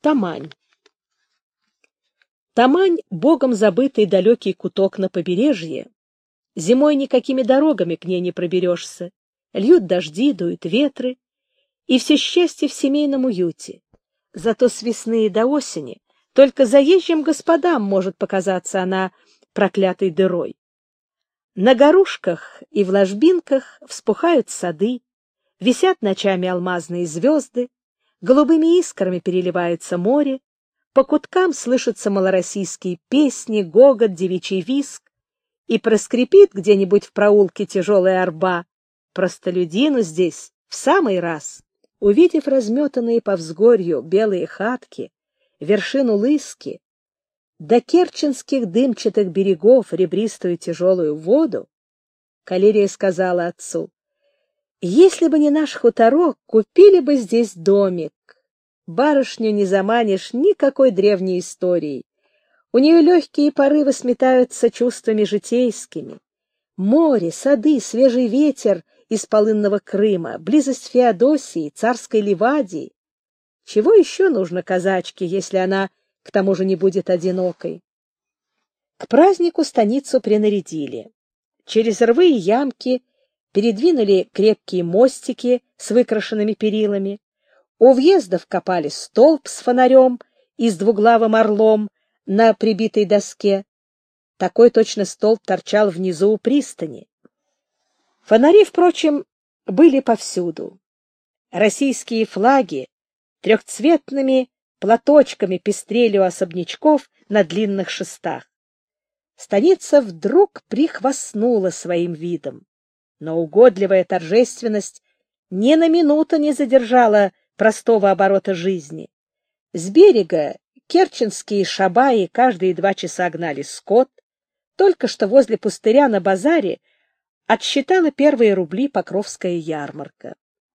Тамань. Тамань — богом забытый далекий куток на побережье. Зимой никакими дорогами к ней не проберешься. Льют дожди, дуют ветры, и все счастье в семейном уюте. Зато с весны до осени только заезжим господам может показаться она проклятой дырой. На горушках и в ложбинках вспухают сады, висят ночами алмазные звезды, голубыми искрами переливается море, по куткам слышатся малороссийские песни, гогот, девичий визг, и проскрипит где-нибудь в проулке тяжелая арба. Простолюдину здесь в самый раз. Увидев разметанные по взгорью белые хатки, вершину Лыски, до керченских дымчатых берегов ребристую тяжелую воду, Калерия сказала отцу: «Если бы не наш хуторок, купили бы здесь домик. Барышню не заманишь никакой древней историей. У нее легкие порывы сметаются чувствами житейскими. Море, сады, свежий ветер из полынного Крыма, близость Феодосии, царской Ливадии. Чего еще нужно казачке, если она к тому же не будет одинокой?» К празднику станицу принарядили. Через рвы и ямки передвинули крепкие мостики с выкрашенными перилами. У въездов копали столб с фонарем и с двуглавым орлом на прибитой доске. Такой точно столб торчал внизу у пристани. Фонари, впрочем, были повсюду. Российские флаги трехцветными платочками пестрели у особнячков на длинных шестах. Станица вдруг прихвастнула своим видом, но угодливая торжественность ни на минуту не задержала простого оборота жизни. С берега керченские шабаи каждые 2 часа гнали скот. Только что возле пустыря на базаре отсчитала первые рубли Покровская ярмарка.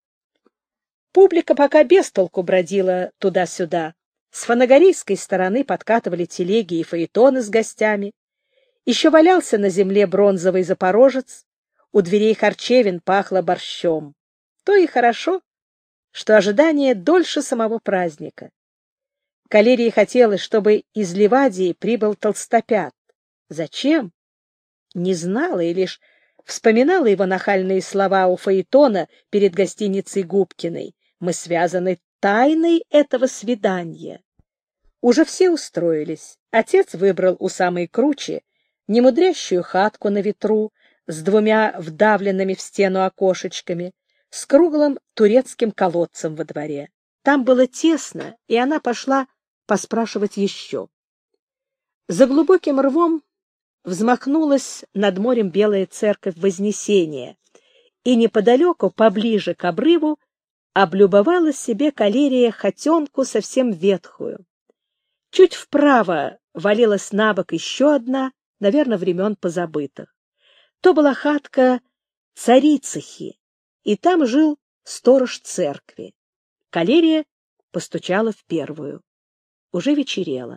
Публика пока без толку бродила туда-сюда. С фанагорийской стороны подкатывали телеги и фаэтоны с гостями. Еще валялся на земле бронзовый запорожец. У дверей харчевин пахло борщом. То и хорошо, что ожидание дольше самого праздника. Калерии хотелось, чтобы из Ливадии прибыл толстопят. Зачем? Не знала и лишь вспоминала его нахальные слова у фаэтона перед гостиницей Губкиной. Мы связаны тайной этого свидания. Уже все устроились. Отец выбрал у самой кручи немудрящую хатку на ветру с 2 вдавленными в стену окошечками, с круглым турецким колодцем во дворе. Там было тесно, и она пошла поспрашивать еще. За глубоким рвом взмахнулась над морем белая церковь Вознесения, и неподалеку, поближе к обрыву, облюбовала себе Калерия хотенку совсем ветхую. Чуть вправо валилась на бок еще одна, наверное, времен позабытых. То была хатка царицахи, и там жил сторож церкви. Калерия постучала в первую. Уже вечерело.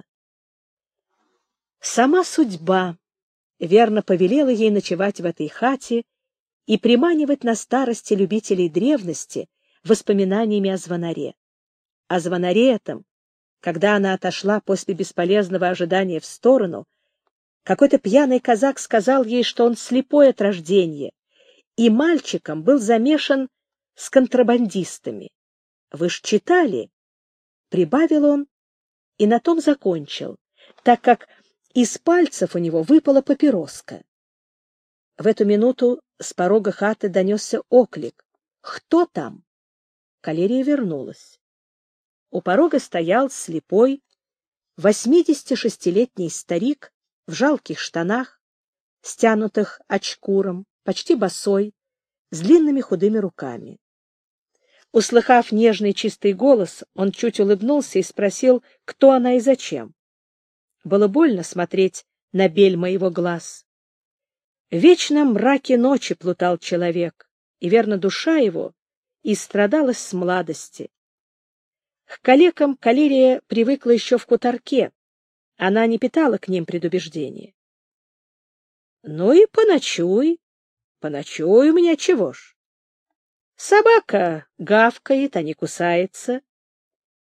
Сама судьба верно повелела ей ночевать в этой хате и приманивать на старости любителей древности воспоминаниями о звонаре. О звонаре этом, когда она отошла после бесполезного ожидания в сторону, какой-то пьяный казак сказал ей, что он слепой от рождения, и мальчиком был замешан с контрабандистами. «Вы ж читали?» — прибавил он и на том закончил, так как из пальцев у него выпала папироска. В эту минуту с порога хаты донесся оклик: «Кто там?» Калерия вернулась. У порога стоял слепой 86-летний старик в жалких штанах, стянутых очкуром, почти босой, с длинными худыми руками. Услыхав нежный чистый голос, он чуть улыбнулся и спросил, кто она и зачем. Было больно смотреть на бельма его глаз. В вечном мраке ночи плутал человек, и, верно, душа его истрадалась с младости. К калекам Калерия привыкла еще в хуторке. Она не питала к ним предубеждения. — Ну и поночуй. Поночуй у меня чего ж. Собака гавкает, а не кусается.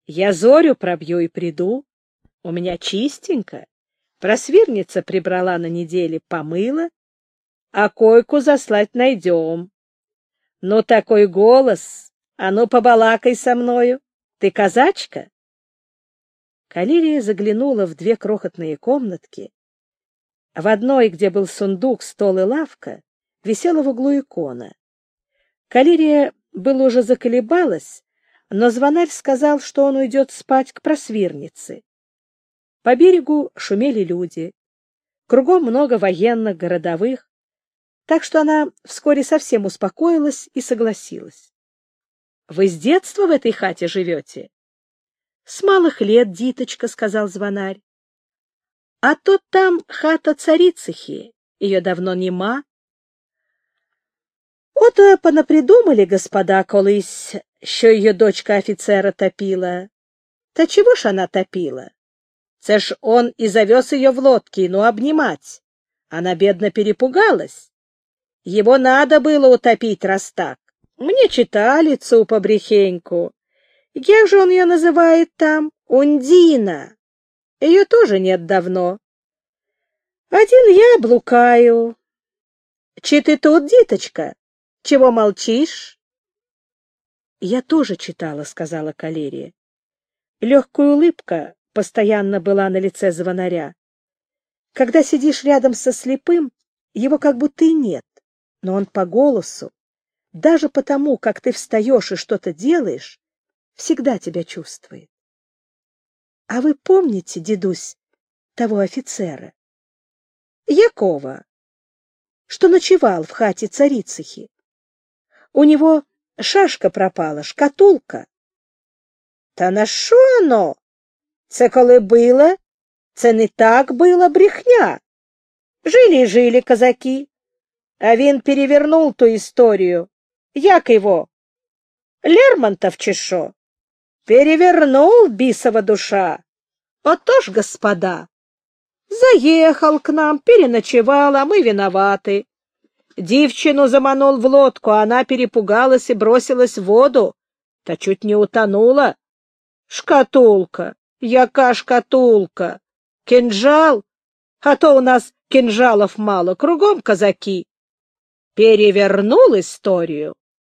Я зорю пробью и приду. У меня чистенько. Просвирница прибрала на неделе, помыла, а койку заслать найдем. Ну, такой голос! А ну, побалакай со мною. Ты казачка? Калерия заглянула в две крохотные комнатки. В одной, где был сундук, стол и лавка, висела в углу икона. Калерия было уже заколебалась, но звонарь сказал, что он уйдет спать к просвирнице. По берегу шумели люди. Кругом много военных, городовых, так что она вскоре совсем успокоилась и согласилась. — Вы с детства в этой хате живете? — С малых лет, диточка, — сказал звонарь. — А то там хата царицыхи, ее давно нема. — Ото понапридумали, господа, колись, що її дочка офіцера топила. Та чего ж она топила? Це ж он и завез ее в лодке, ну, обнимать. Она, бедно, перепугалась. Его надо было утопить, раз так. Мне читали цу побрехеньку. Как же он ее называет там? Ундина. Ее тоже нет давно. Один я блукаю. Чи ты тут, диточка? Чего молчишь? Я тоже читала, сказала Калерия. Легкая улыбка постоянно была на лице звонаря. Когда сидишь рядом со слепым, его как будто и нет, но он по голосу, даже потому, как ты встаешь и что-то делаешь, всегда тебя чувствует. — А вы помните, дедусь, того офицера? — Якова, что ночевал в хате царицыхи. У него шашка пропала, шкатулка. — Та на що оно? Це коли було, це не так було, брехня. Жили казаки, а він перевернул ту историю. Як его? Лермонтов чи шо? Перевернул, бисова душа. Ото ж, господа, заехал к нам, переночевал, а мы виноваты. Девчину заманул в лодку, а она перепугалась и бросилась в воду, та чуть не утонула. Шкатулка, яка шкатулка? Кинжал? А то у нас кинжалов мало, кругом казаки. Перевернул историю.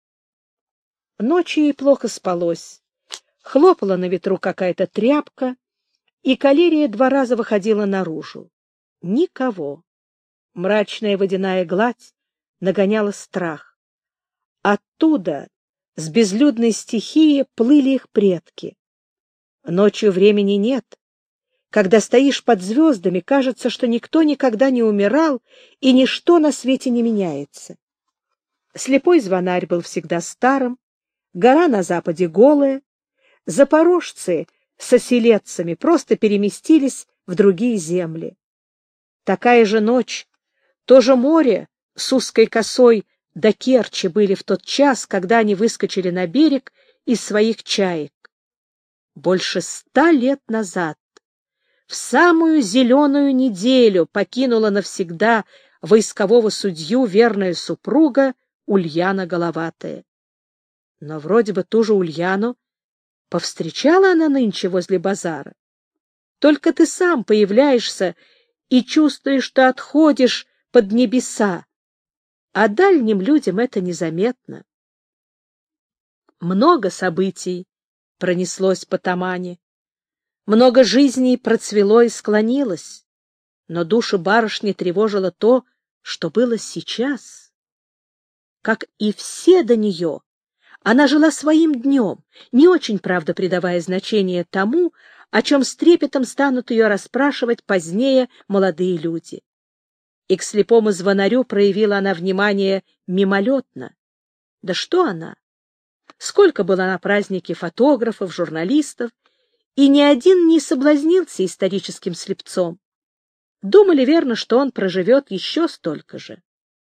Ночью ей плохо спалось. Хлопала на ветру какая-то тряпка, и Калерия 2 раза выходила наружу. Никого. Мрачная водяная гладь нагоняла страх. Оттуда, с безлюдной стихии, плыли их предки. Ночью времени нет. Когда стоишь под звездами, кажется, что никто никогда не умирал, и ничто на свете не меняется. Слепой звонарь был всегда старым, гора на западе голая, запорожцы с оселедцами просто переместились в другие земли. Такая же ночь, то же море с узкой косой до Керчи были в тот час, когда они выскочили на берег из своих чаек. Больше 100 лет назад, в самую зеленую неделю, покинула навсегда войскового судью верная супруга Ульяна Головатая. Но вроде бы ту же Ульяну повстречала она нынче возле базара. Только ты сам появляешься и чувствуешь, что отходишь под небеса, а дальним людям это незаметно. Много событий пронеслось по Тамане, много жизней процвело и склонилось, но душу барышни тревожило то, что было сейчас. Как и все до нее, она жила своим днем, не очень, правда, придавая значение тому, о чем с трепетом станут ее расспрашивать позднее молодые люди. И к слепому звонарю проявила она внимание мимолетно. Да что она? Сколько было на празднике фотографов, журналистов, и ни один не соблазнился историческим слепцом. Думали, верно, что он проживет еще столько же.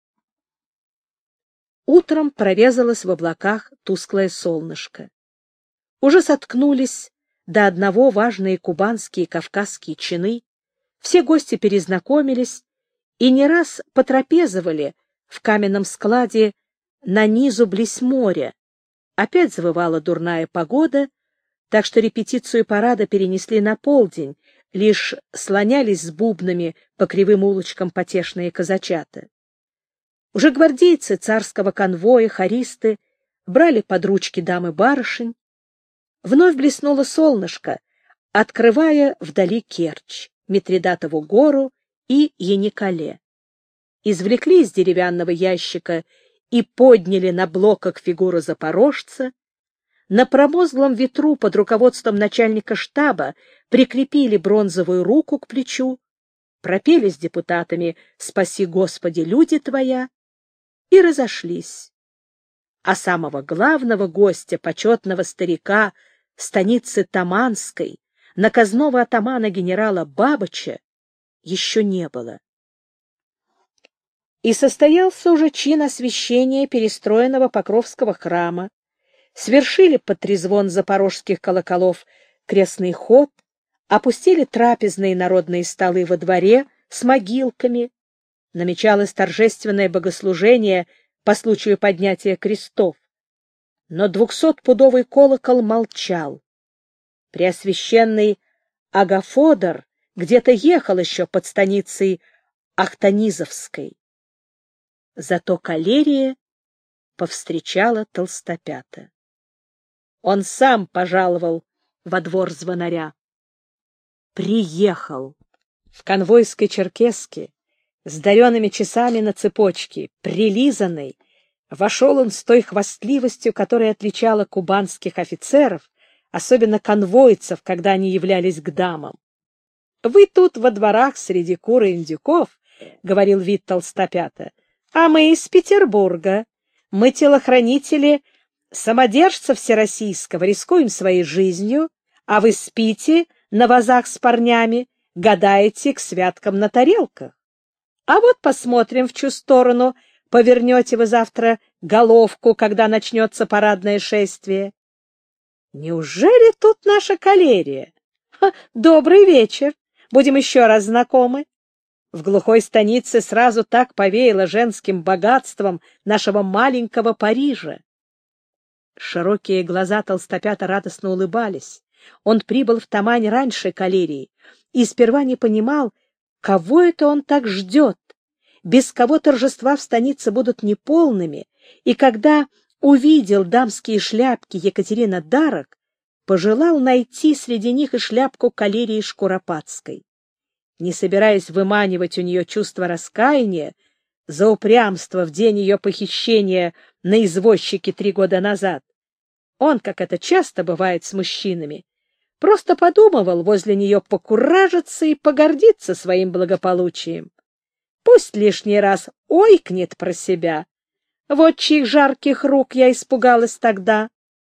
Утром прорезалось в облаках тусклое солнышко. Уже соткнулись до одного важные кубанские и кавказские чины, все гости перезнакомились и не раз потрапезовали в каменном складе на низу близ моря. Опять завывала дурная погода, так что репетицию парада перенесли на полдень, лишь слонялись с бубнами по кривым улочкам потешные казачата. Уже гвардейцы царского конвоя, хористы, брали под ручки дам и барышень. Вновь блеснуло солнышко, открывая вдали Керчь, Митридатову гору и Яникале. Извлекли из деревянного ящика и подняли на блоках фигуру запорожца. На промозглом ветру под руководством начальника штаба прикрепили бронзовую руку к плечу, пропели с депутатами «Спаси, Господи, люди Твоя» и разошлись. А самого главного гостя, почетного старика, станицы Таманской, наказного атамана генерала Бабыча, еще не было. И состоялся уже чин освящения перестроенного Покровского храма, свершили под трезвон запорожских колоколов крестный ход, опустили трапезные народные столы во дворе с могилками, намечалось торжественное богослужение по случаю поднятия крестов. Но 200-пудовый колокол молчал. Преосвященный Агафодор где-то ехал еще под станицей Ахтанизовской. Зато калерия повстречала Толстопята. Он сам пожаловал во двор звонаря. Приехал в конвойской черкеске, с даренными часами на цепочке, прилизанный, вошел он с той хвастливостью, которая отличала кубанских офицеров, особенно конвойцев, когда они являлись к дамам. — Вы тут во дворах среди кур и индюков, — говорил вид Толстопята, — а мы из Петербурга. Мы телохранители самодержца всероссийского, рискуем своей жизнью, а вы спите на вазах с парнями, гадаете к святкам на тарелках. А вот посмотрим, в чью сторону повернете вы завтра головку, когда начнется парадное шествие. Неужели тут наша калерия? Добрый вечер. Будем еще раз знакомы. В глухой станице сразу так повеяло женским богатством нашего маленького Парижа. Широкие глаза Толстопята радостно улыбались. Он прибыл в Тамань раньше калерии и сперва не понимал, кого это он так ждет, без кого торжества в станице будут неполными, и когда увидел дамские шляпки Екатерины Дарок, пожелал найти среди них и шляпку калерии Шкуропадской. Не собираясь выманивать у нее чувство раскаяния за упрямство в день ее похищения на извозчике 3 года назад, он, как это часто бывает с мужчинами, просто подумывал возле нее покуражиться и погордиться своим благополучием. Пусть лишний раз ойкнет про себя. Вот чьих жарких рук я испугалась тогда.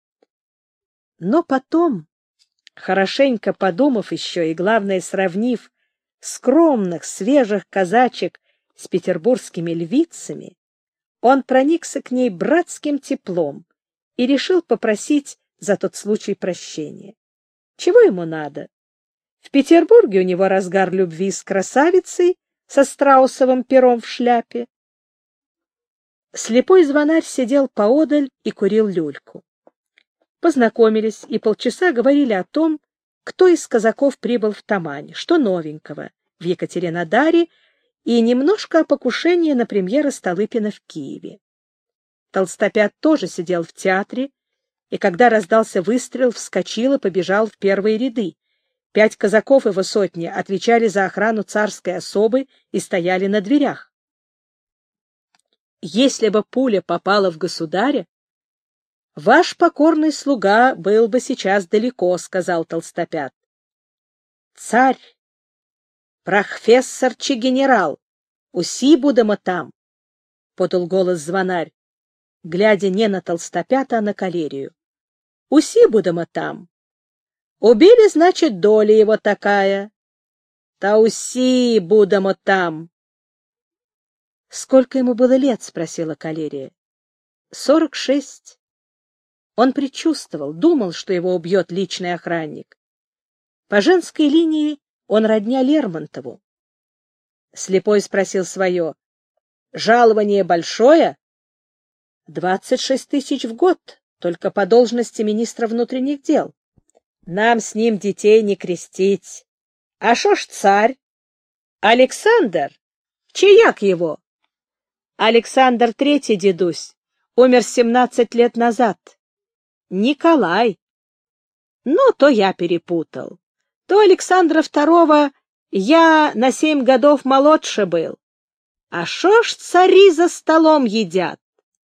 Но потом, хорошенько подумав еще и, главное, сравнив скромных, свежих казачек с петербургскими львицами, он проникся к ней братским теплом и решил попросить за тот случай прощения. Чего ему надо? В Петербурге у него разгар любви с красавицей со страусовым пером в шляпе. Слепой звонарь сидел поодаль и курил люльку. Познакомились и полчаса говорили о том, кто из казаков прибыл в Тамань, что новенького в Екатеринодаре, и немножко о покушении на премьера Столыпина в Киеве. Толстопят тоже сидел в театре, и когда раздался выстрел, вскочил и побежал в первые ряды. 5 казаков его сотни отвечали за охрану царской особы и стояли на дверях. Если бы пуля попала в государя, ваш покорный слуга был бы сейчас далеко, — сказал Толстопят. — Царь, профессор чи генерал, уси будемо там, — подал голос звонарь, глядя не на Толстопята, а на калерию. — Уси будемо там. Убили, значит, доля его такая. Та уси будемо там. — Сколько ему было лет? — спросила калерия. — 46. Он предчувствовал, думал, что его убьет личный охранник. По женской линии он родня Лермонтову. Слепой спросил свое. — Жалование большое? — 26 000 в год, только по должности министра внутренних дел. Нам с ним детей не крестить. А шо ж царь? Александр? Чияк его? Александр Третий, дедусь, умер 17 лет назад. Николай. Ну, то я перепутал. То Александра Второго я на 7 годов молодше был. А шо ж цари за столом едят?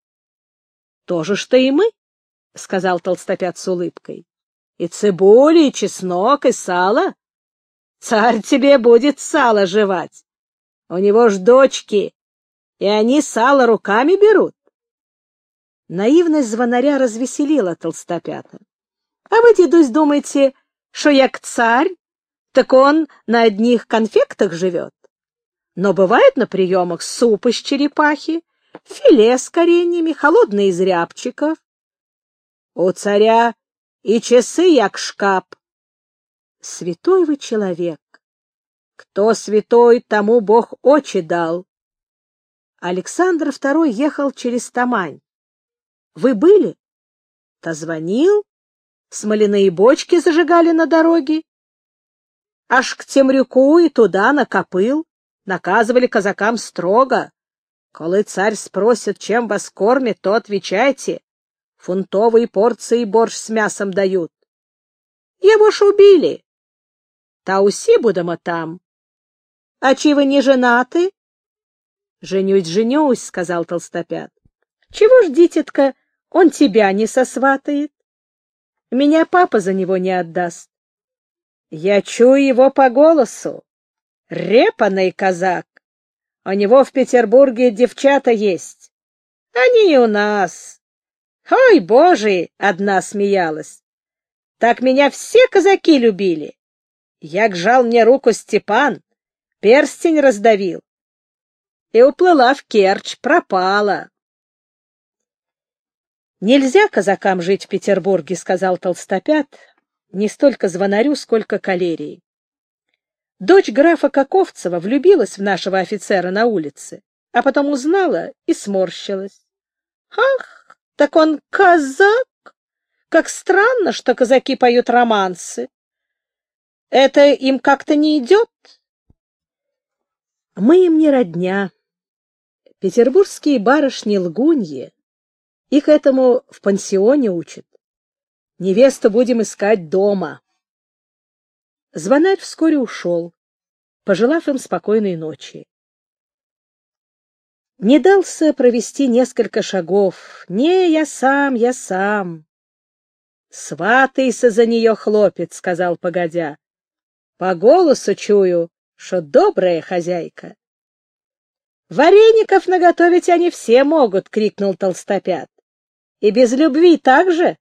То же, что и мы, — сказал толстопят с улыбкой. И цибули, и чеснок, и сало. Царь тебе будет сало жевать. У него ж дочки, и они сало руками берут. Наивность звонаря развеселила толстопята. А вы, дедусь, думаете, что як царь, так он на одних конфектах живет? Но бывает на приемах суп из черепахи, филе с кореньями, холодные из рябчиков. У царя и часы як шкаф. Святой вы человек. Кто святой, тому Бог очи дал. Александр II ехал через Тамань. Вы были? Та звонил, смоляные бочки зажигали на дороге. Аж к Темрюку и туда накопыл, наказывали казакам строго. Коли царь спросит, чем вас кормят, то отвечайте: фунтовые порции борщ с мясом дают. Его ж убили. Та усі будемо там. А чи вы не женаты? Женюсь, — сказал толстопят. Чего ж, дитятка, он тебя не сосватает? Меня папа за него не отдаст. Я чую его по голосу. Репаный казак. У него в Петербурге девчата есть. Они и у нас. Ой, Боже, одна смеялась. Так меня все казаки любили. Як жал мне руку Степан, перстень раздавил. И уплыла в Керчь, пропала. Нельзя казакам жить в Петербурге, — сказал толстопят, не столько звонарю, сколько калерии. Дочь графа Каковцева влюбилась в нашего офицера на улице, а потом узнала и сморщилась. Ах, так он казак! Как странно, что казаки поют романсы. Это им как-то не идет? Мы им не родня. Петербургские барышни-лгуньи, их этому в пансионе учат. Невесту будем искать дома. Звонарь вскоре ушел, пожелав им спокойной ночи. Не дался провести несколько шагов. Не, я сам. Сватайся за нее, хлопец, — сказал погодя. По голосу чую, что добрая хозяйка. Вареников наготовить они все могут, — крикнул толстопят. И без любви так же?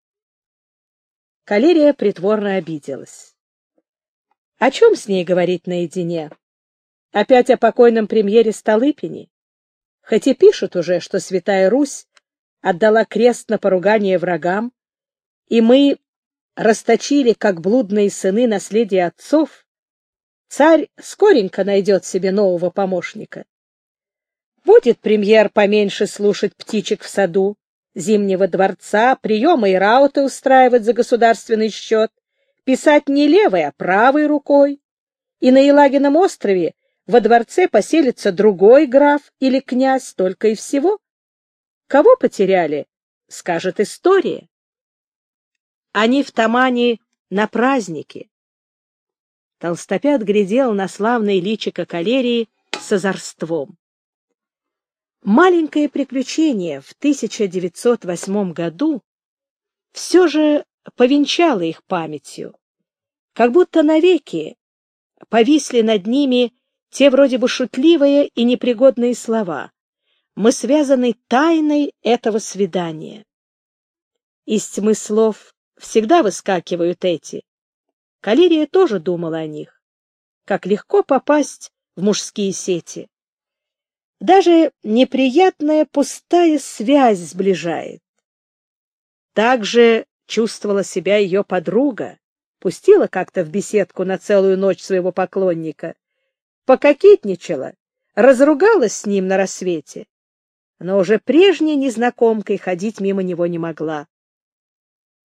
Калерия притворно обиделась. О чем с ней говорить наедине? Опять о покойном премьере Столыпине? Хоть и пишут уже, что Святая Русь отдала крест на поругание врагам, и мы расточили, как блудные сыны, наследие отцов, царь скоренько найдет себе нового помощника. Будет премьер поменьше слушать птичек в саду, Зимнего дворца, приемы и рауты устраивать за государственный счет, писать не левой, а правой рукой. И на Елагином острове во дворце поселится другой граф или князь, только и всего. Кого потеряли, скажет история. Они в Тамане на празднике. Толстопят глядел на славное личико калерии с озорством. Маленькое приключение в 1908 году все же повенчало их памятью, как будто навеки повисли над ними те вроде бы шутливые и непригодные слова. Мы связаны тайной этого свидания. Из тьмы слов всегда выскакивают эти. Калерия тоже думала о них. Как легко попасть в мужские сети. Даже неприятная пустая связь сближает. Так же чувствовала себя ее подруга, пустила как-то в беседку на целую ночь своего поклонника, пококетничала, разругалась с ним на рассвете, но уже прежней незнакомкой ходить мимо него не могла.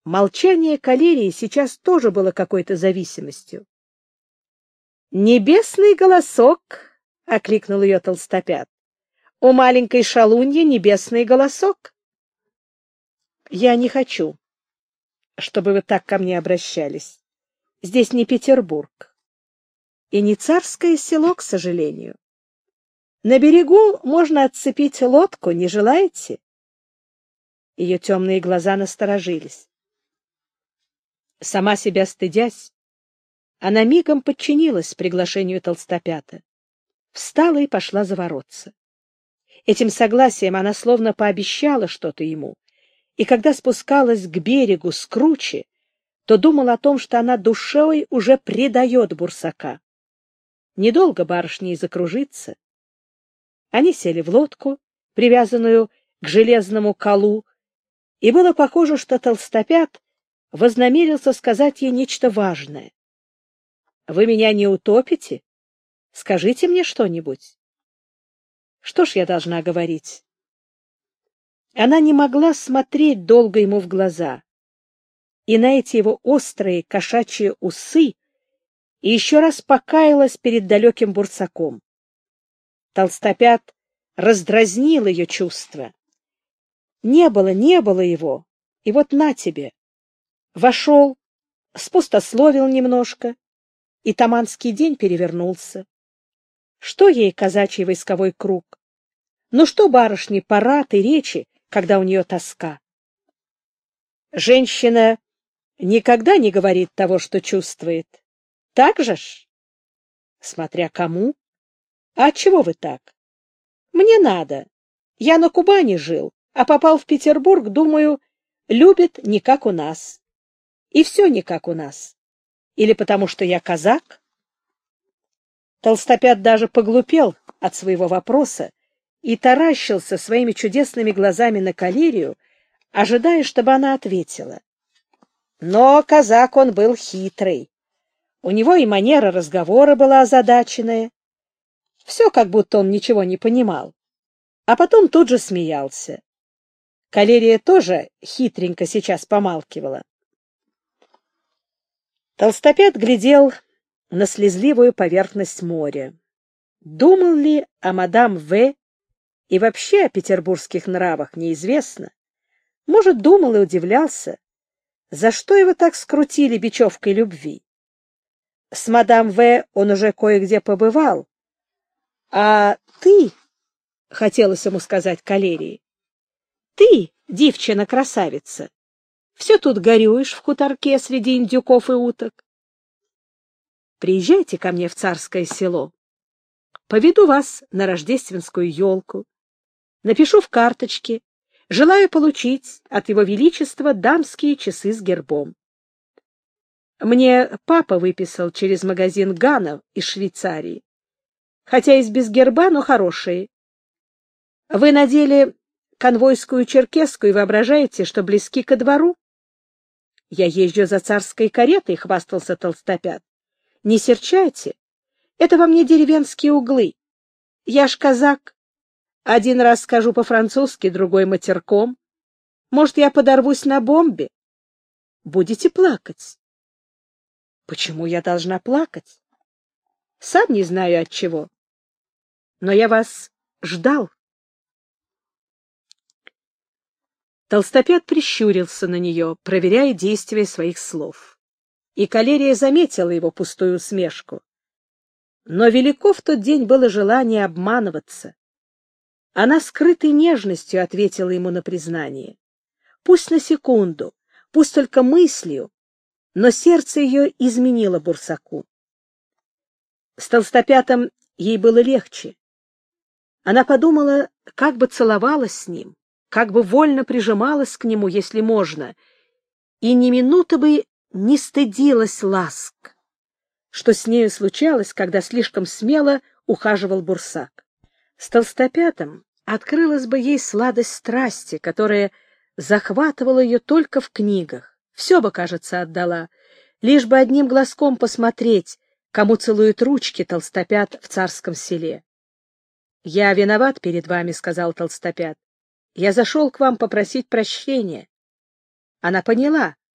молчание калерии сейчас тоже было какой-то зависимостью. «Небесный голосок!» — окликнул ее толстопят. «У маленькой шалуньи небесный голосок!» «Я не хочу, чтобы вы так ко мне обращались. Здесь не Петербург. И не царское село, к сожалению. На берегу можно отцепить лодку, не желаете?» Ее темные глаза насторожились. Сама себя стыдясь, она мигом подчинилась приглашению толстопята, встала и пошла за воротца. Этим согласием она словно пообещала что-то ему, и когда спускалась к берегу с кручи, то думала о том, что она душой уже предает Бурсака. Недолго барышня и закружится. Они сели в лодку, привязанную к железному колу, и было похоже, что толстопят вознамерился сказать ей нечто важное. «Вы меня не утопите? Скажите мне что-нибудь». Что ж я должна говорить? Она не могла смотреть долго ему в глаза, и на эти его острые кошачьи усы и еще раз покаялась перед далеким Бурсаком. Толстопят раздразнил ее чувства. Не было его, и вот на тебе. Вошел, спустословил немножко, и таманский день перевернулся. Что ей казачий войсковой круг? Ну что барышне парад и речи, когда у нее тоска? Женщина никогда не говорит того, что чувствует. Так же ж? Смотря кому. А отчего вы так? Мне надо. Я на Кубани жил, а попал в Петербург, думаю, любят не как у нас. И все не как у нас. Или потому что я казак? Толстопят даже поглупел от своего вопроса и таращился своими чудесными глазами на калерию, ожидая, чтобы она ответила. Но казак он был хитрый. У него и манера разговора была озадаченная. Все, как будто он ничего не понимал. А потом тут же смеялся. Калерия тоже хитренько сейчас помалкивала. Толстопят глядел на слезливую поверхность моря. Думал ли о мадам В. и вообще о петербургских нравах, неизвестно. Может, думал и удивлялся, за что его так скрутили бечевкой любви. С мадам В. он уже кое-где побывал. А ты, хотелось ему сказать калерии, ты, девчина-красавица, все тут горюешь в хуторке среди индюков и уток. Приезжайте ко мне в царское село. Поведу вас на рождественскую елку. Напишу в карточке: желаю получить от его величества дамские часы с гербом. Мне папа выписал через магазин Ганов из Швейцарии. Хотя и без герба, но хорошие. Вы надели конвойскую черкеску и воображаете, что близки ко двору? Я езжу за царской каретой, — хвастался толстопят. Не серчайте. Это во мне деревенские углы. Я ж казак. Один раз скажу по-французски, другой матерком. Может, я подорвусь на бомбе? Будете плакать. Почему я должна плакать? Сам не знаю от чего. Но я вас ждал. Толстопят прищурился на нее, проверяя действие своих слов. И калерия заметила его пустую усмешку. Но велико в тот день было желание обманываться. Она скрытой нежностью ответила ему на признание. Пусть на секунду, пусть только мыслью, но сердце ее изменило Бурсаку. С толстопятом ей было легче. Она подумала, как бы целовалась с ним, как бы вольно прижималась к нему, если можно, и ни минуты бы не стыдилась ласк, что с нею случалось, когда слишком смело ухаживал Бурсак. С толстопятом открылась бы ей сладость страсти, которая захватывала ее только в книгах. Все бы, кажется, отдала, лишь бы одним глазком посмотреть, кому целуют ручки толстопят в царском селе. — Я виноват перед вами, — сказал толстопят. — Я зашел к вам попросить прощения. Она поняла,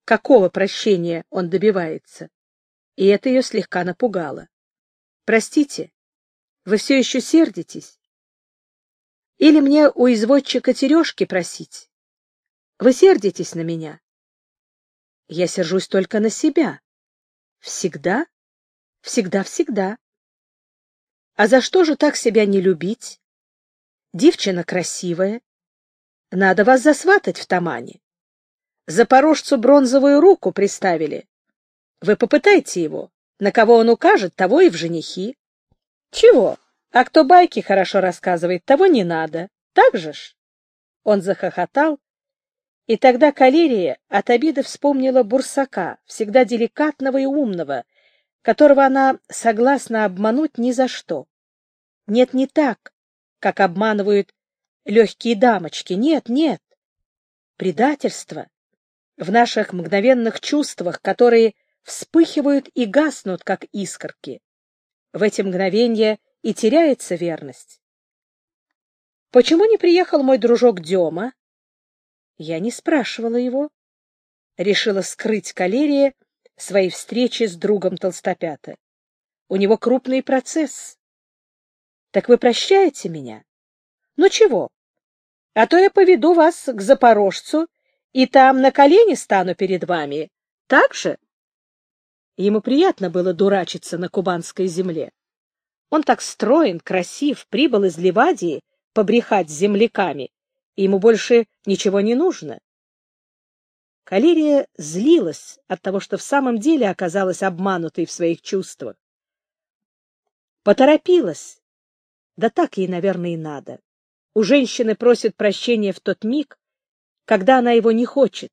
какого прощения он добивается, и это ее слегка напугало. «Простите, вы все еще сердитесь? Или мне у извозчика Терешки просить? Вы сердитесь на меня?» «Я сержусь только на себя. Всегда, всегда. А за что же так себя не любить? Девчина красивая. Надо вас засватать в Тамане. Запорожцу бронзовую руку приставили. Вы попытайте его. На кого он укажет, того и в женихи. Чего? А кто байки хорошо рассказывает, того не надо. Так же ж?» Он захохотал, и тогда Калерия от обиды вспомнила Бурсака, всегда деликатного и умного, которого она согласна обмануть ни за что. Нет, не так, как обманывают легкие дамочки. Нет. Предательство в наших мгновенных чувствах, которые вспыхивают и гаснут, как искорки. В эти мгновения и теряется верность. Почему не приехал мой дружок Дема? Я не спрашивала его. Решила скрыть Калерия своей встречи с другом Толстопята. У него крупный процесс. Так вы прощаете меня? Ну чего? А то я поведу вас к Запорожцу, и там на колени стану перед вами. Так же? Ему приятно было дурачиться на кубанской земле. Он так строен, красив, прибыл из Ливадии побрехать с земляками, и ему больше ничего не нужно. Калерия злилась от того, что в самом деле оказалась обманутой в своих чувствах. Поторопилась. Да так ей, наверное, и надо. У женщины просят прощения в тот миг, когда она его не хочет.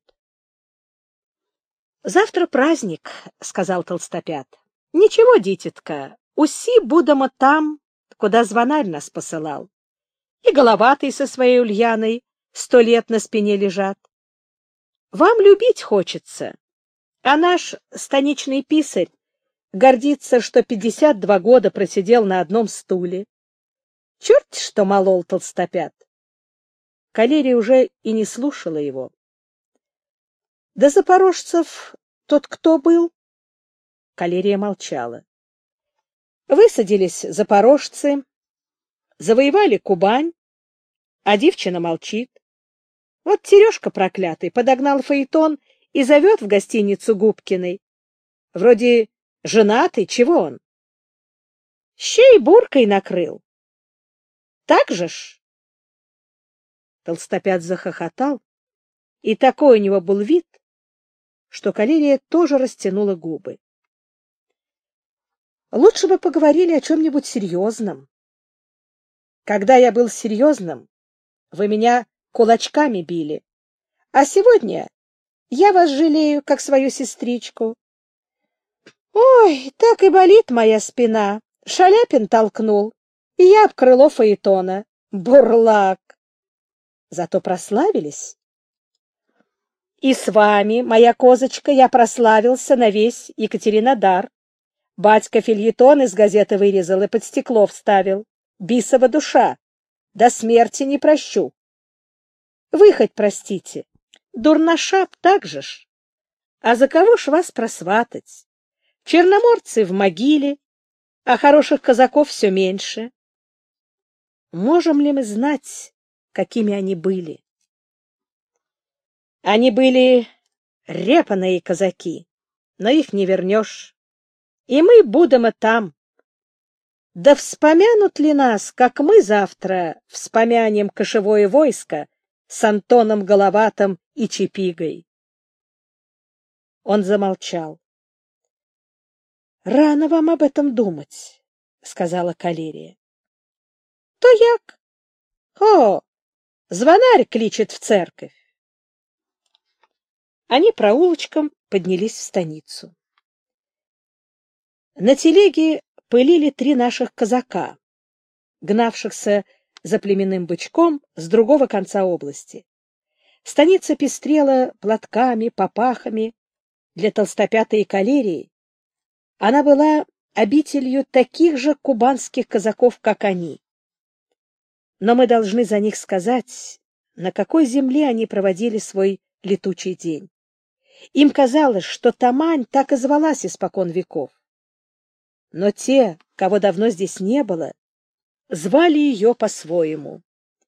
«Завтра праздник», — сказал Толстопят. «Ничего, дитятка, уси будемо там, куда звонарь нас посылал. И головатый со своей Ульяной 100 лет на спине лежат. Вам любить хочется, а наш станичный писарь гордится, что 52 года просидел на одном стуле. Черт, что молол Толстопят!» Калерия уже и не слушала его. «Да запорожцев тот кто был?» Калерия молчала. Высадились запорожцы, завоевали Кубань, а девчина молчит. Вот Терешка проклятый подогнал фаэтон и зовет в гостиницу Губкиной. Вроде женатый, чего он? Щей буркой накрыл. Так же ж? Толстопят захохотал, и такой у него был вид, что Калерия тоже растянула губы. Лучше бы поговорили о чем-нибудь серьезном. Когда я был серьезным, вы меня кулачками били, а сегодня я вас жалею, как свою сестричку. Ой, так и болит моя спина. Шаляпин толкнул, и я об крыло фаэтона. Бурлак! Зато прославились. И с вами, моя козочка, я прославился на весь Екатеринодар. Батька фельетон из газеты вырезал и под стекло вставил. Бисова душа. До смерти не прощу. Вы хоть простите. Дурношап так же ж. А за кого ж вас просватать? Черноморцы в могиле, а хороших казаков все меньше. Можем ли мы знать, какими они были? Они были репаные казаки, но их не вернешь. И мы будем там. Да вспомянут ли нас, как мы завтра вспомянем кошевое войско с Антоном Головатым и Чепигой? Он замолчал. — Рано вам об этом думать, — сказала Калерия. — То як? О, звонарь кличет в церковь. Они проулочком поднялись в станицу. На телеге пылили 3 наших казака, гнавшихся за племенным бычком с другого конца области. Станица пестрела платками, попахами. Для Толстопята и Калерии она была обителью таких же кубанских казаков, как они. Но мы должны за них сказать, на какой земле они проводили свой летучий день. Им казалось, что Тамань так и звалась испокон веков. Но те, кого давно здесь не было, звали ее по-своему.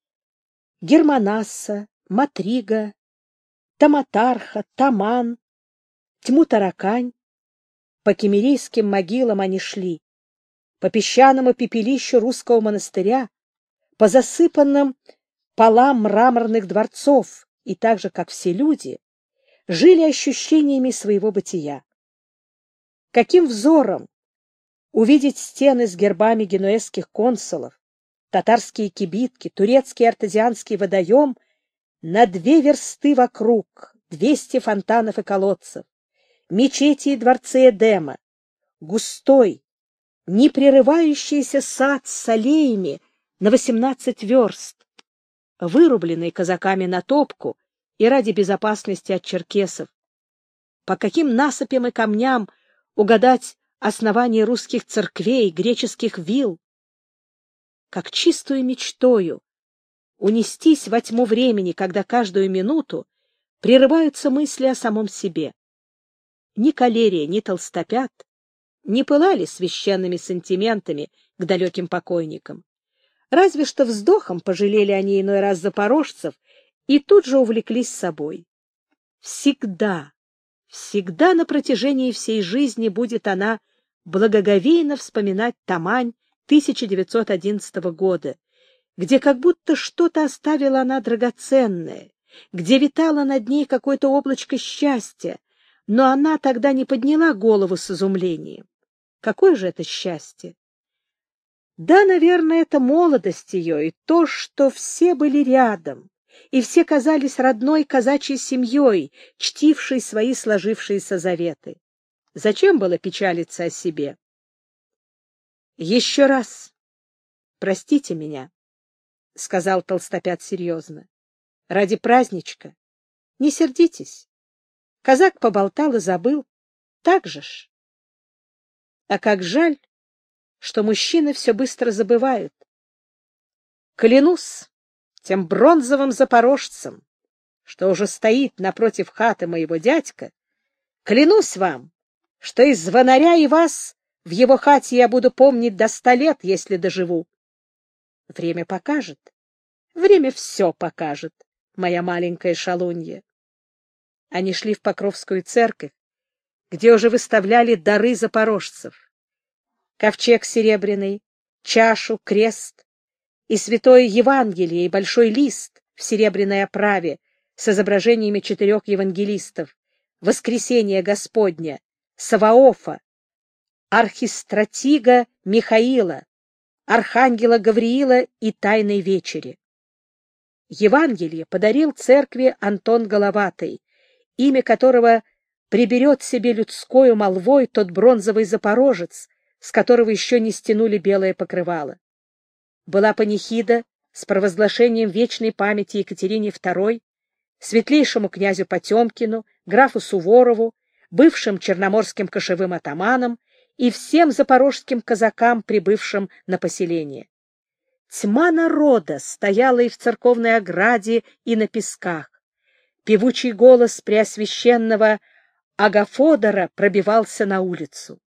Германасса, Матрига, Таматарха, Таман, Тьму-Таракань. По кемерийским могилам они шли, по песчаному пепелищу русского монастыря, по засыпанным полам мраморных дворцов, и так же, как все люди, жили ощущениями своего бытия. Каким взором увидеть стены с гербами генуэзских консулов, татарские кибитки, турецкий артезианский водоем на 2 версты вокруг, 200 фонтанов и колодцев, мечети и дворцы Эдема, густой, непрерывающийся сад с аллеями на 18 верст, вырубленный казаками на топку и ради безопасности от черкесов. По каким насыпям и камням угадать основание русских церквей, греческих вилл? Как чистую мечтою унестись во тьму времени, когда каждую минуту прерываются мысли о самом себе. Ни Калерия, ни Толстопят не пылали священными сантиментами к далеким покойникам. Разве что вздохом пожалели они иной раз запорожцев и тут же увлеклись собой. Всегда, всегда на протяжении всей жизни будет она благоговейно вспоминать Тамань 1911 года, где как будто что-то оставила она драгоценное, где витало над ней какое-то облачко счастья, но она тогда не подняла голову с изумлением. Какое же это счастье? Да, наверное, это молодость ее и то, что все были рядом, и все казались родной казачьей семьей, чтившей свои сложившиеся заветы. Зачем было печалиться о себе? Еще раз простите меня, — сказал Толстопят серьезно. — Ради праздничка. Не сердитесь. Казак поболтал и забыл. Так же ж. А как жаль, что мужчины все быстро забывают. Клянусь тем бронзовым запорожцем, что уже стоит напротив хаты моего дядька, клянусь вам, что из звонаря и вас в его хате я буду помнить до 100 лет, если доживу. Время покажет. Время все покажет, моя маленькая шалунья. Они шли в Покровскую церковь, где уже выставляли дары запорожцев. Ковчег серебряный, чашу, крест и святое Евангелие, и большой лист в серебряной оправе с изображениями 4 евангелистов, Воскресения Господня, Саваофа, архистратига Михаила, архангела Гавриила и Тайной вечери. Евангелие подарил церкви Антон Головатый, имя которого приберет себе людскою молвой тот бронзовый запорожец, с которого еще не стянули белое покрывало. Была панихида с провозглашением вечной памяти Екатерине II, светлейшему князю Потемкину, графу Суворову, бывшим черноморским кошевым атаманам и всем запорожским казакам, прибывшим на поселение. Тьма народа стояла и в церковной ограде, и на песках. Певучий голос преосвященного Агафодора пробивался на улицу.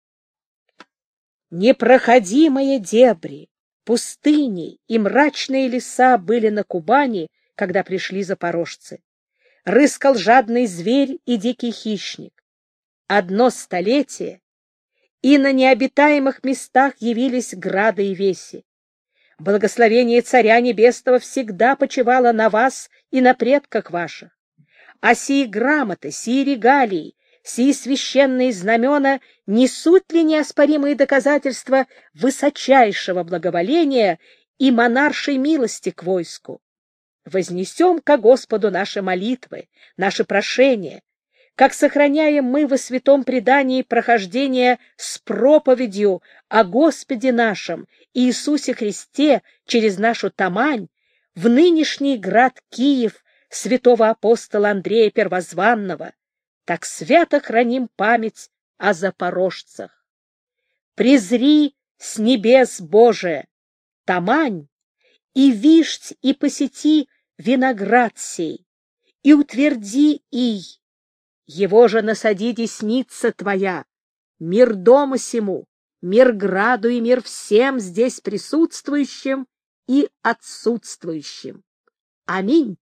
Непроходимые дебри, пустыни и мрачные леса были на Кубани, когда пришли запорожцы. Рыскал жадный зверь и дикий хищник. 1 столетие, и на необитаемых местах явились грады и веси. Благословение Царя Небесного всегда почивало на вас и на предках ваших. А сии грамоты, сии регалии, сии священные знамена несут ли неоспоримые доказательства высочайшего благоволения и монаршей милости к войску? Вознесем ко Господу наши молитвы, наши прошения, как сохраняем мы во святом предании прохождение с проповедью о Господе нашем Иисусе Христе через нашу Тамань в нынешний град Киев святого апостола Андрея Первозванного, так свято храним память о запорожцах. Презри с небес, Боже, Тамань, и вишть и посети виноград сей, и утверди ий, Его же насади десница твоя, мир дому сему, мир граду и мир всем здесь присутствующим и отсутствующим. Аминь.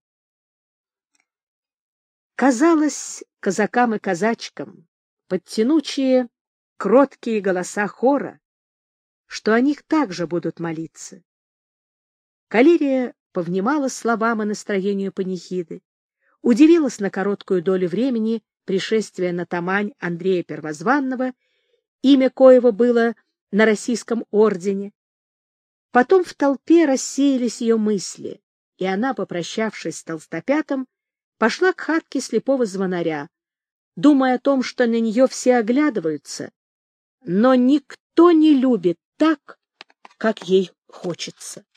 Казалось казакам и казачкам, под тянучие, кроткие голоса хора, что о них также будут молиться. Калерия повнимала словам и настроению панихиды, удивилась на короткую долю времени пришествия на Тамань Андрея Первозванного, имя коего было на российском ордене. Потом в толпе рассеялись ее мысли, и она, попрощавшись с толстопятом, пошла к хатке слепого звонаря, думая о том, что на нее все оглядываются, но никто не любит так, как ей хочется.